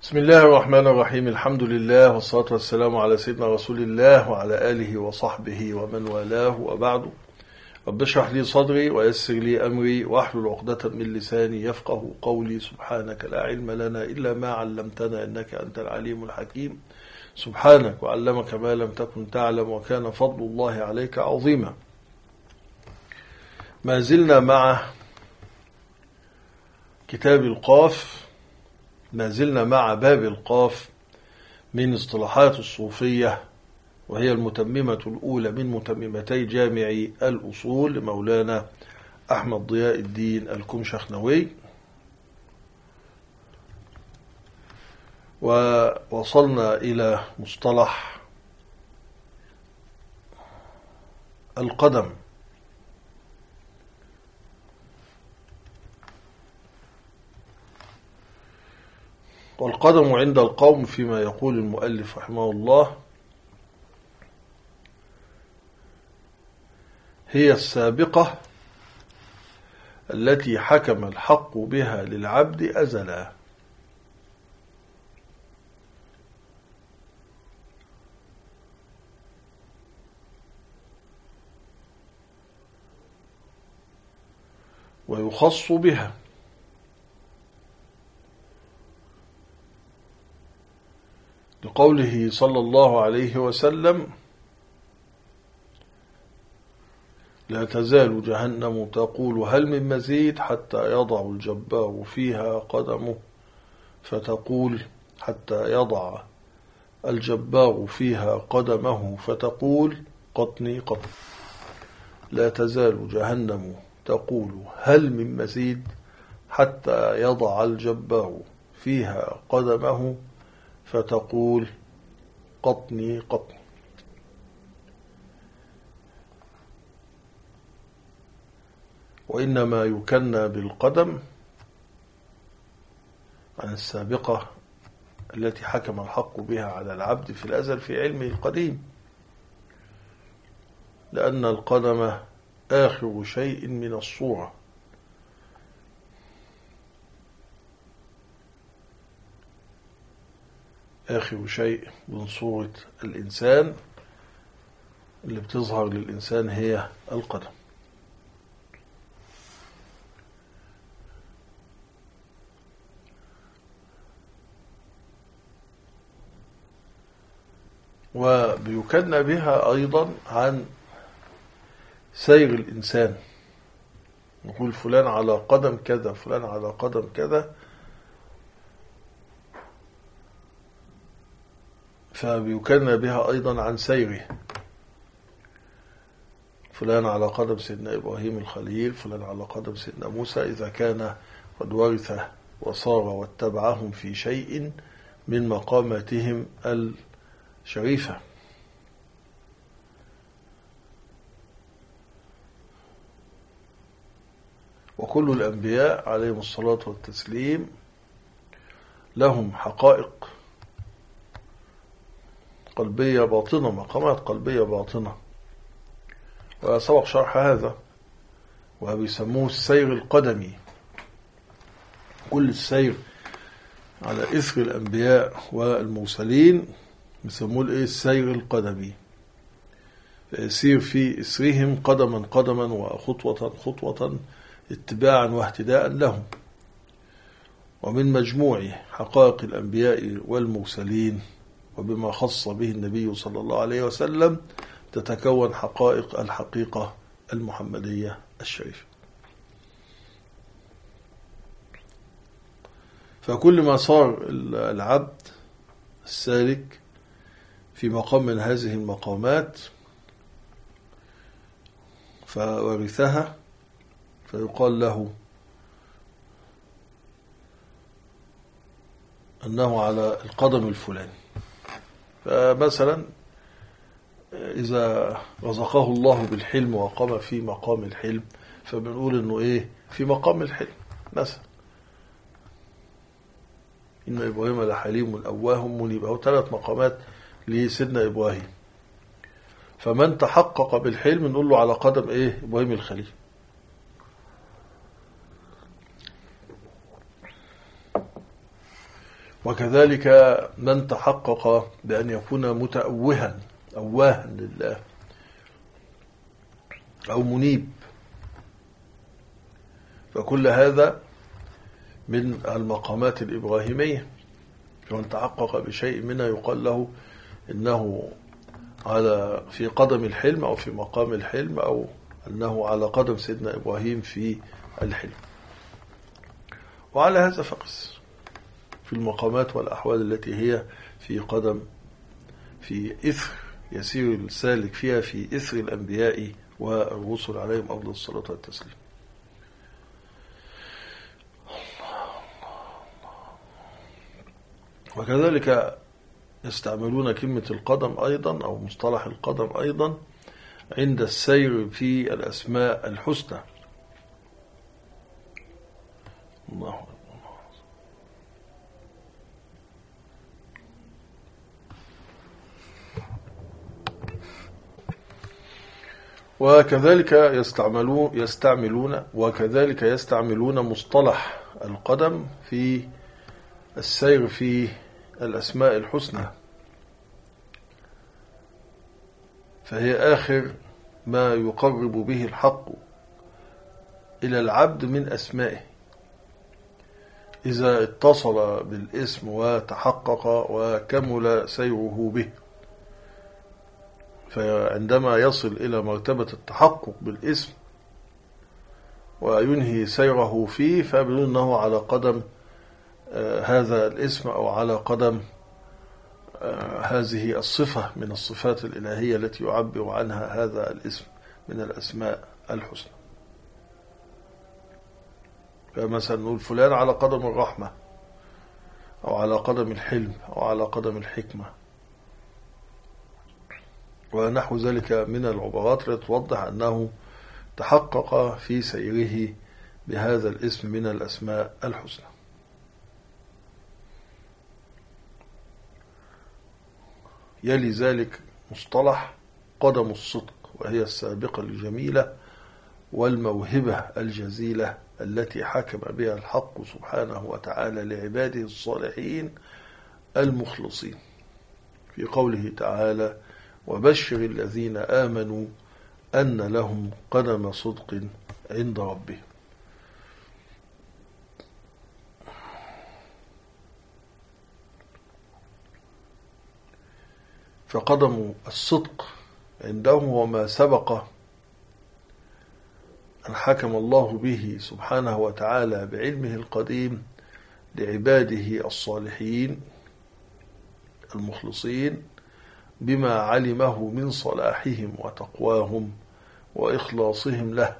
بسم الله الرحمن الرحيم. الحمد لله والصلاة والسلام على سيدنا رسول الله وعلى آله وصحبه ومن والاه، وبعد. رب اشرح لي صدري ويسر لي أمري واحلل عقدة من لساني يفقه قولي. سبحانك لا علم لنا إلا ما علمتنا إنك أنت العليم الحكيم. سبحانك وعلمك ما لم تكن تعلم وكان فضل الله عليك عظيما. ما زلنا مع كتاب القاف، ما زلنا مع باب القاف من اصطلاحات الصوفية، وهي المتممة الأولى من متممتي جامع الأصول لمولانا أحمد ضياء الدين الكمشخنوي. ووصلنا إلى مصطلح القدم. والقدم عند القوم فيما يقول المؤلف رحمه الله هي السابقة التي حكم الحق بها للعبد أزلا، ويخص بها لقوله صلى الله عليه وسلم: لا تزال جهنم تقول هل من مزيد حتى يضع الجبار فيها قدمه، فتقول حتى يضع الجبار فيها قدمه فتقول قطني قطن. لا تزال جهنم تقول هل من مزيد حتى يضع الجبار فيها قدمه فتقول قطني قطني. وإنما يكنى بالقدم عن السابقة التي حكم الحق بها على العبد في الأزل في علمه القديم، لأن القدم آخر شيء من الصورة، آخر شيء من صورة الإنسان اللي بتظهر للإنسان هي القدم. وبيكنى بها أيضا عن سير الإنسان، نقول فلان على قدم كذا، فلان على قدم كذا، فبيكنى بها أيضا عن سيره. فلان على قدم سيدنا إبراهيم الخليل، فلان على قدم سيدنا موسى، إذا كان قد ورث وصار واتبعهم في شيء من مقاماتهم الشريفة. وكل الأنبياء عليهم الصلاة والتسليم لهم حقائق قلبية باطنة، مقامات قلبية باطنة، وسبق شرح هذا، وبيسموه السير القدمي. كل السير على إثر الأنبياء والمرسلين بيسموه السير القدمي، يسير في إثرهم قدما قدما وخطوة خطوة اتباعا واهتداء لهم. ومن مجموع حقائق الأنبياء والمرسلين وبما خص به النبي صلى الله عليه وسلم تتكون حقائق الحقيقة المحمدية الشريفة. فكل ما صار العبد السالك في مقام من هذه المقامات فورثها، فيقال له أنه على القدم الفلاني. فمثلا إذا رزقه الله بالحلم وقام في مقام الحلم، فبنقول إنه في مقام الحلم. مثلا إن إبراهيم لحليم أواه منيب، أو 3 مقامات لسيدنا إبراهيم. فمن تحقق بالحلم نقول له على قدم إبراهيم الخليل. وكذلك من تحقق بأن يكون متأوها أواها لله أو منيب، فكل هذا من المقامات الإبراهيمية. فمن تحقق بشيء منها يقال له إنه في قدم الحلم أو في مقام الحلم، أو أنه على قدم سيدنا إبراهيم في الحلم. وعلى هذا فقس في المقامات والأحوال التي هي في إثر يسير السالك فيها في إثر الأنبياء والرسل عليهم أفضل الصلاة والتسليم. وكذلك يستعملون كلمة القدم أيضا أو مصطلح القدم أيضا عند السير في الأسماء الحسنى. الله أكبر. وكذلك يستعملون مصطلح القدم في السير في الأسماء الحسنى، فهي آخر ما يقرب به الحق إلى العبد من أسمائه إذا اتصل بالاسم وتحقق وكمل سيره به. فعندما يصل إلى مرتبة التحقق بالاسم وينهي سيره فيه، فبيقول أنه على قدم هذا الاسم أو على قدم هذه الصفة من الصفات الإلهية التي يعبر عنها هذا الاسم من الأسماء الحسنى. فمثلا نقول فلان على قدم الرحمة أو على قدم الحلم أو على قدم الحكمة ونحو ذلك من العبارات التي توضح أنه تحقق في سيره بهذا الاسم من الأسماء الحسنى. يلي ذلك مصطلح قدم الصدق، وهي السابقة الجميلة والموهبة الجزيلة التي حكم بها الحق سبحانه وتعالى لعباده الصالحين المخلصين في قوله تعالى: وبشر الذين آمنوا أن لهم قدم صدق عند ربهم. فقدم الصدق عندهم هو ما سبق أن حكم الله به سبحانه وتعالى بعلمه القديم لعباده الصالحين المخلصين بما علمه من صلاحهم وتقواهم وإخلاصهم له،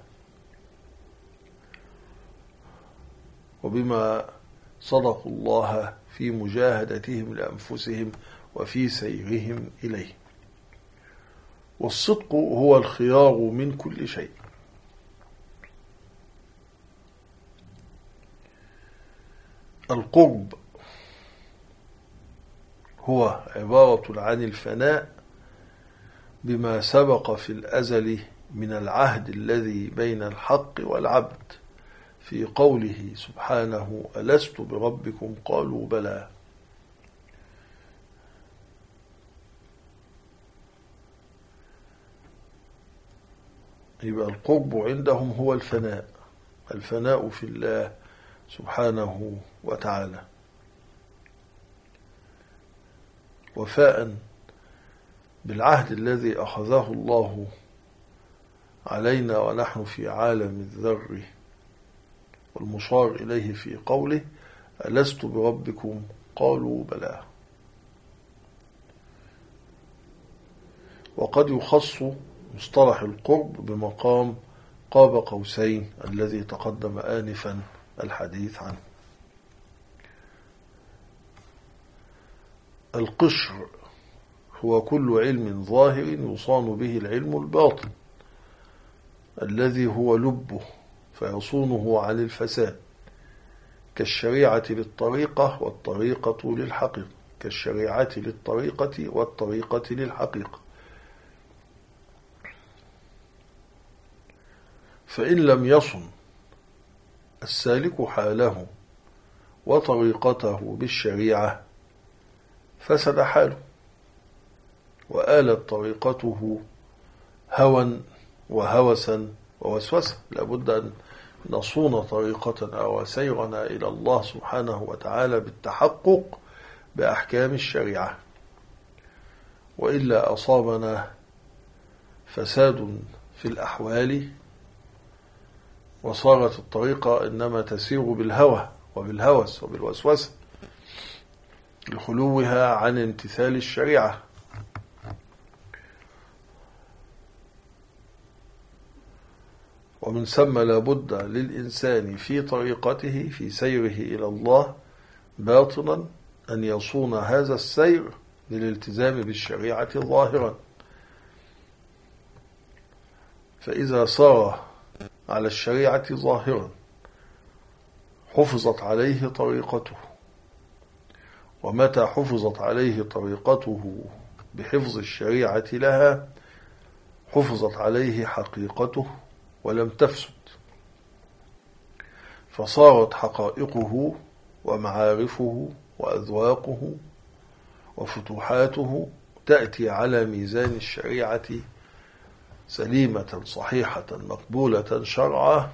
وبما صدقوا الله في مجاهدتهم لأنفسهم وفي سيرهم إليه. والصدق هو الخيار من كل شيء. القرب هو عبارة عن الفناء بما سبق في الأزل من العهد الذي بين الحق والعبد في قوله سبحانه: ألست بربكم قالوا بلى. يبقى القرب عندهم هو الفناء في الله سبحانه وتعالى، وفاء بالعهد الذي أخذه الله علينا ونحن في عالم الذر، والمشار إليه في قوله: ألست بربكم قالوا بلى. وقد يخص مصطلح القرب بمقام قاب قوسين الذي تقدم آنفا الحديث عنه. القشر هو كل علم ظاهر يصان به العلم الباطن الذي هو لبه فيصونه عن الفساد، كالشريعة للطريقة والطريقة للحقيقة، كالشريعة للطريقة والطريقة للحقيقة. فإن لم يصن السالك حاله وطريقته بالشريعة فسد حاله، وآلت طريقته هوى وهوسا ووسوسة. لابد أن نصون طريقتنا وسيرنا إلى الله سبحانه وتعالى بالتحقق بأحكام الشريعة، وإلا أصابنا فساد في الأحوال، وصارت الطريقة إنما تسير بالهوى وبالهوس وبالوسوسة لخلوها عن امتثال الشريعة. ومن ثم لابد للإنسان في طريقته في سيره إلى الله باطنا أن يصون هذا السير للالتزام بالشريعة ظاهرا، فإذا صار على الشريعة ظاهرا حفظت عليه طريقته، ومتى حفظت عليه طريقته بحفظ الشريعة لها حفظت عليه حقيقته ولم تفسد، فصارت حقائقه ومعارفه وأذواقه وفتوحاته تأتي على ميزان الشريعة سليمة صحيحة مقبولة شرعا،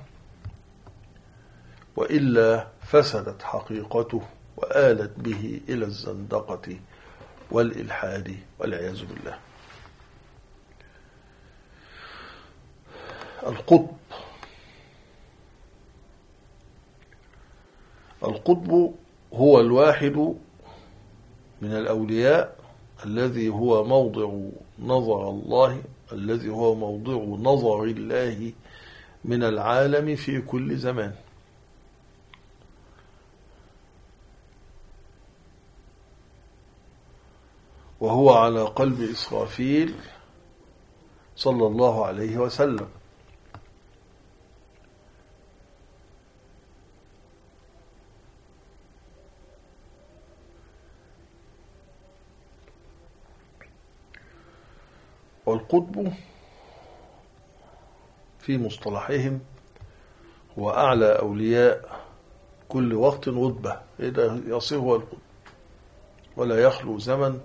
وإلا فسدت حقيقته وآلت به إلى الزندقة والإلحاد والعياذ بالله. القطب هو الواحد من الأولياء الذي هو موضع نظر الله، الذي هو موضع نظر الله من العالم في كل زمان، وهو على قلب إسرافيل صلى الله عليه وسلم. والقطب في مصطلحهم هو أعلى أولياء كل وقت رتبة، إذا يصير هو القطب، ولا يخلو زمن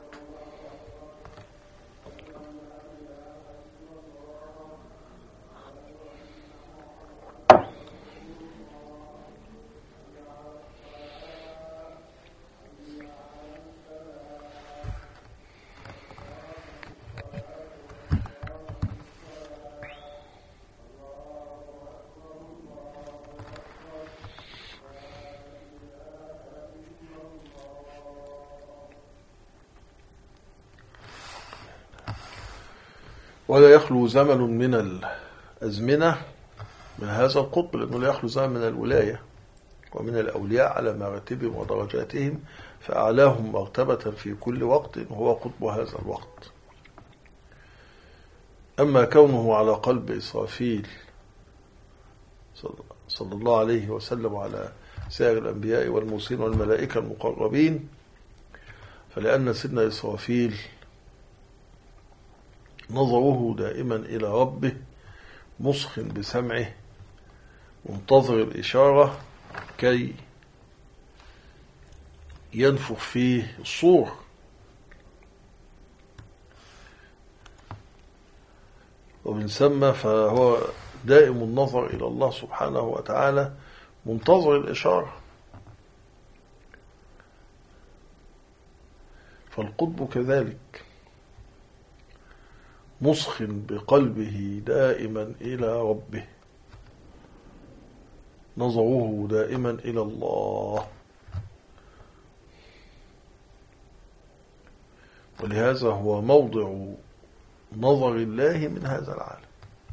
من الأزمنة من هذا القطب، لأنه لا يخلو زمن من الولاية ومن الأولياء على مراتبهم ودرجاتهم، فأعلاهم مرتبة في كل وقت هو قطب هذا الوقت. أما كونه على قلب إسرافيل صلى الله عليه وسلم على سائر الأنبياء والمرسلين والملائكة المقربين، فلأن سيدنا إسرافيل نظره دائما إلى ربه، مصخ بسمعه، منتظر الإشارة كي ينفخ فيه الصور. ومن ثم فهو دائم النظر إلى الله سبحانه وتعالى منتظر الإشارة. فالقطب كذلك مصخ بقلبه دائما إلى ربه، نظره دائما إلى الله، ولهذا هو موضع نظر الله من هذا العالم.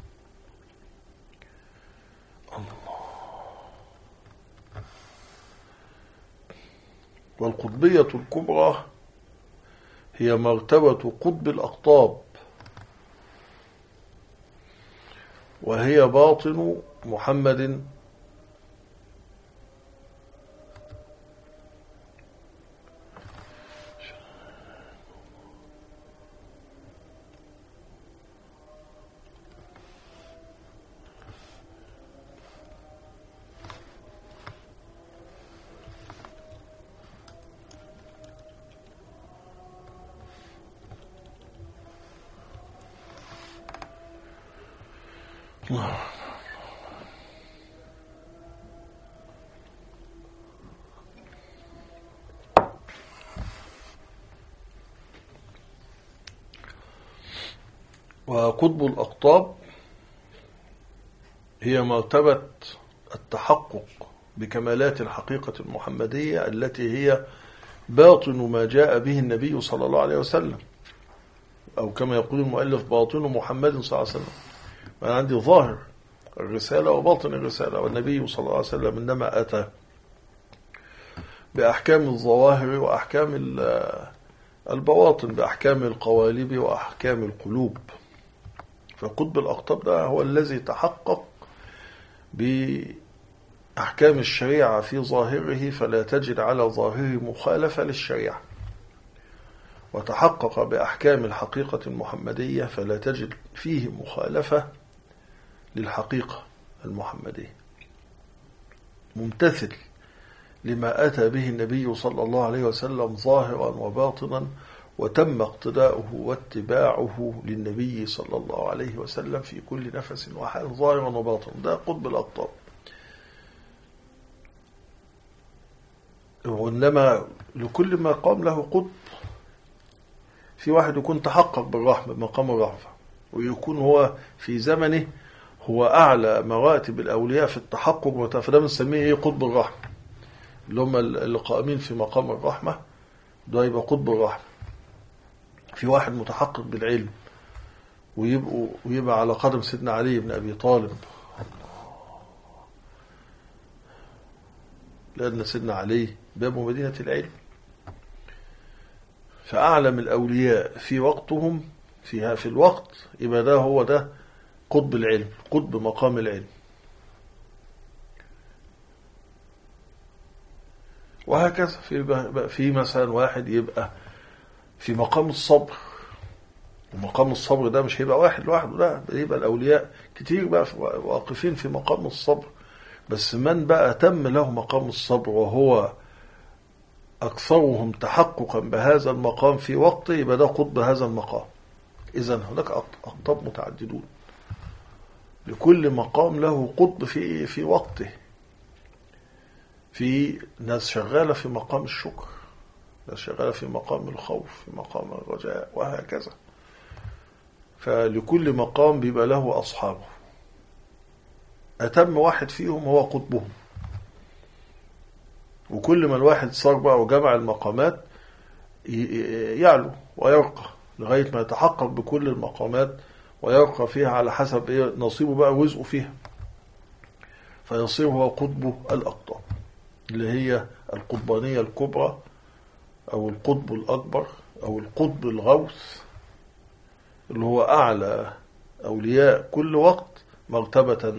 الله. والقطبية الكبرى هي مرتبة قطب الأقطاب، وهي باطن محمد وقطب الأقطاب هي مرتبة التحقق بكمالات الحقيقة المحمدية التي هي باطن ما جاء به النبي صلى الله عليه وسلم، أو كما يقول المؤلف باطن محمد صلى الله عليه وسلم. أنا عندي ظاهر الرسالة وباطن الرسالة، والنبي صلى الله عليه وسلم إنما أتى بأحكام الظواهر وأحكام البواطن، بأحكام القوالب وأحكام القلوب. فقطب الأقطاب ده هو الذي تحقق بأحكام الشريعة في ظاهره فلا تجد على ظاهره مخالفة للشريعة، وتحقق بأحكام الحقيقة المحمدية فلا تجد فيه مخالفة للحقيقة المحمدية، ممتثل لما أتى به النبي صلى الله عليه وسلم ظاهرا وباطنا، وتم اقتداؤه واتباعه للنبي صلى الله عليه وسلم في كل نفس وحال ظاهرا وباطنا. ده قطب الأقطاب. وإنما لكل مقام له قطب. في واحد يكون تحقق بالرحمة بمقام الرحمة، ويكون هو في زمنه هو أعلى مراتب الأولياء في التحقق، فده بنسميه إيه؟ قطب الرحمة، اللي هم اللي قائمين في مقام الرحمة، ده يبقى قطب الرحمة. في واحد متحقق بالعلم ويبقى على قدم سيدنا علي بن أبي طالب، لأن سيدنا علي باب مدينة العلم، فأعلم الأولياء في وقتهم في الوقت، يبقى ده هو ده قطب العلم، قطب مقام العلم. وهكذا في مثلا واحد يبقى في مقام الصبر، ومقام الصبر ده مش هيبقى واحد لوحده، لا يبقى الأولياء كتير بقى واقفين في مقام الصبر. بس من بقى تم له مقام الصبر وهو أكثرهم تحققا بهذا المقام في وقته، يبقى ده قطب هذا المقام. إذن هناك أقطاب متعددون، لكل مقام له قطب في وقته. في ناس شغالة في مقام الشكر، ناس شغالة في مقام الخوف، في مقام الرجاء، وهكذا. فلكل مقام بيبقى له أصحابه، أتم واحد فيهم هو قطبهم. وكل ما الواحد صار بقى وجمع المقامات يعلو ويرقى لغاية ما يتحقق بكل المقامات ويرقى فيها على حسب نصيبه بقى وزقه فيها، فيصير هو قطبه الأقطاب، اللي هي القطبانية الكبرى أو القطب الأكبر أو القطب الغوث، اللي هو أعلى أولياء كل وقت مرتبة.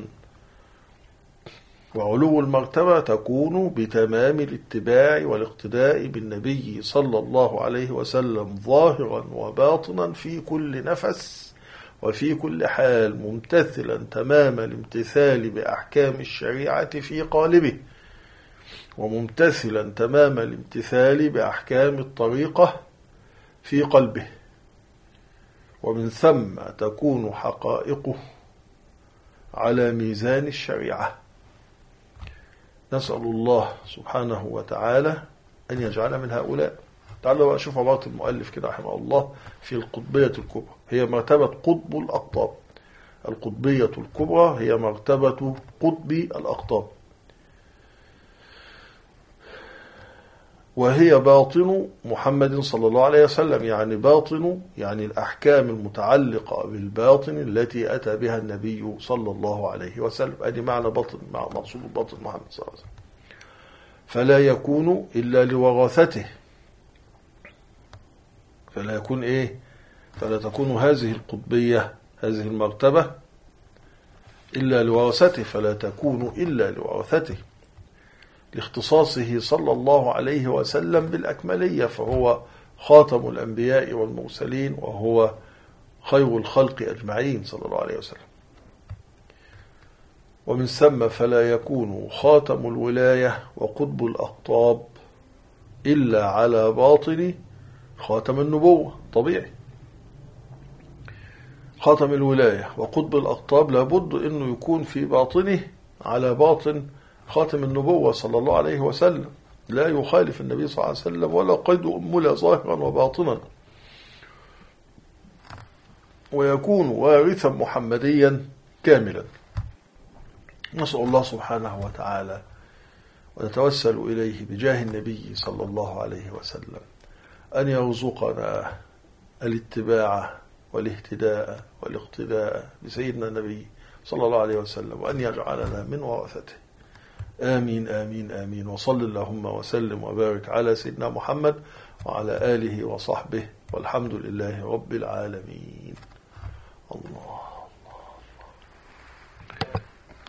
وعلو المرتبة تكون بتمام الاتباع والاقتداء بالنبي صلى الله عليه وسلم ظاهرا وباطنا في كل نفس وفي كل حال، ممتثلا تمام الامتثال بأحكام الشريعة في قالبه، وممتثلا تمام الامتثال بأحكام الطريقة في قلبه، ومن ثم تكون حقائقه على ميزان الشريعة. نسأل الله سبحانه وتعالى أن يجعل من هؤلاء. تعالوا بقى شوف عبارة المؤلف كده رحمه الله في القطبية الكبرى، هي مرتبة قطب الأقطاب. القطبية الكبرى هي مرتبة قطب الأقطاب، وهي باطن محمد صلى الله عليه وسلم، يعني باطن يعني الأحكام المتعلقة بالباطن التي أتى بها النبي صلى الله عليه وسلم. أدي معنى باطن، مع مقصود باطن محمد صلى الله عليه وسلم. فلا يكون إلا لوراثته، فلا يكون إيه؟ فلا تكون هذه القطبية، هذه المرتبة إلا لوراثته، فلا تكون إلا لوراثته لاختصاصه صلى الله عليه وسلم بالأكملية، فهو خاتم الأنبياء والمرسلين، وهو خير الخلق أجمعين صلى الله عليه وسلم. ومن ثم فلا يكون خاتم الولاية وقطب الأقطاب إلا على باطن خاتم النبوة. طبيعي خاتم الولاية وقطب الأقطاب لابد أنه يكون في باطنه على باطن خاتم النبوة صلى الله عليه وسلم، لا يخالف النبي صلى الله عليه وسلم ولا قيد أملا ظاهرا وباطنا، ويكون وارثا محمديا كاملا. نسأل الله سبحانه وتعالى ونتوسل إليه بجاه النبي صلى الله عليه وسلم أن يرزقنا الاتباع والاهتداء والاقتداء بسيدنا النبي صلى الله عليه وسلم، وأن يجعلنا من ورثته. آمين آمين آمين. وصل اللهم وسلم وبارك على سيدنا محمد وعلى آله وصحبه، والحمد لله رب العالمين. الله.